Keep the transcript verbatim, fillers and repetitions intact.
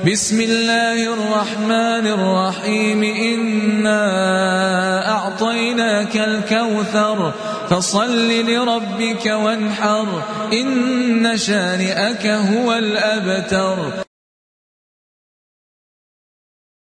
بسم الله الرحمن الرحيم إنا أعطيناك الكوثر فصل لربك وانحر إن شانئك هو الأبتر.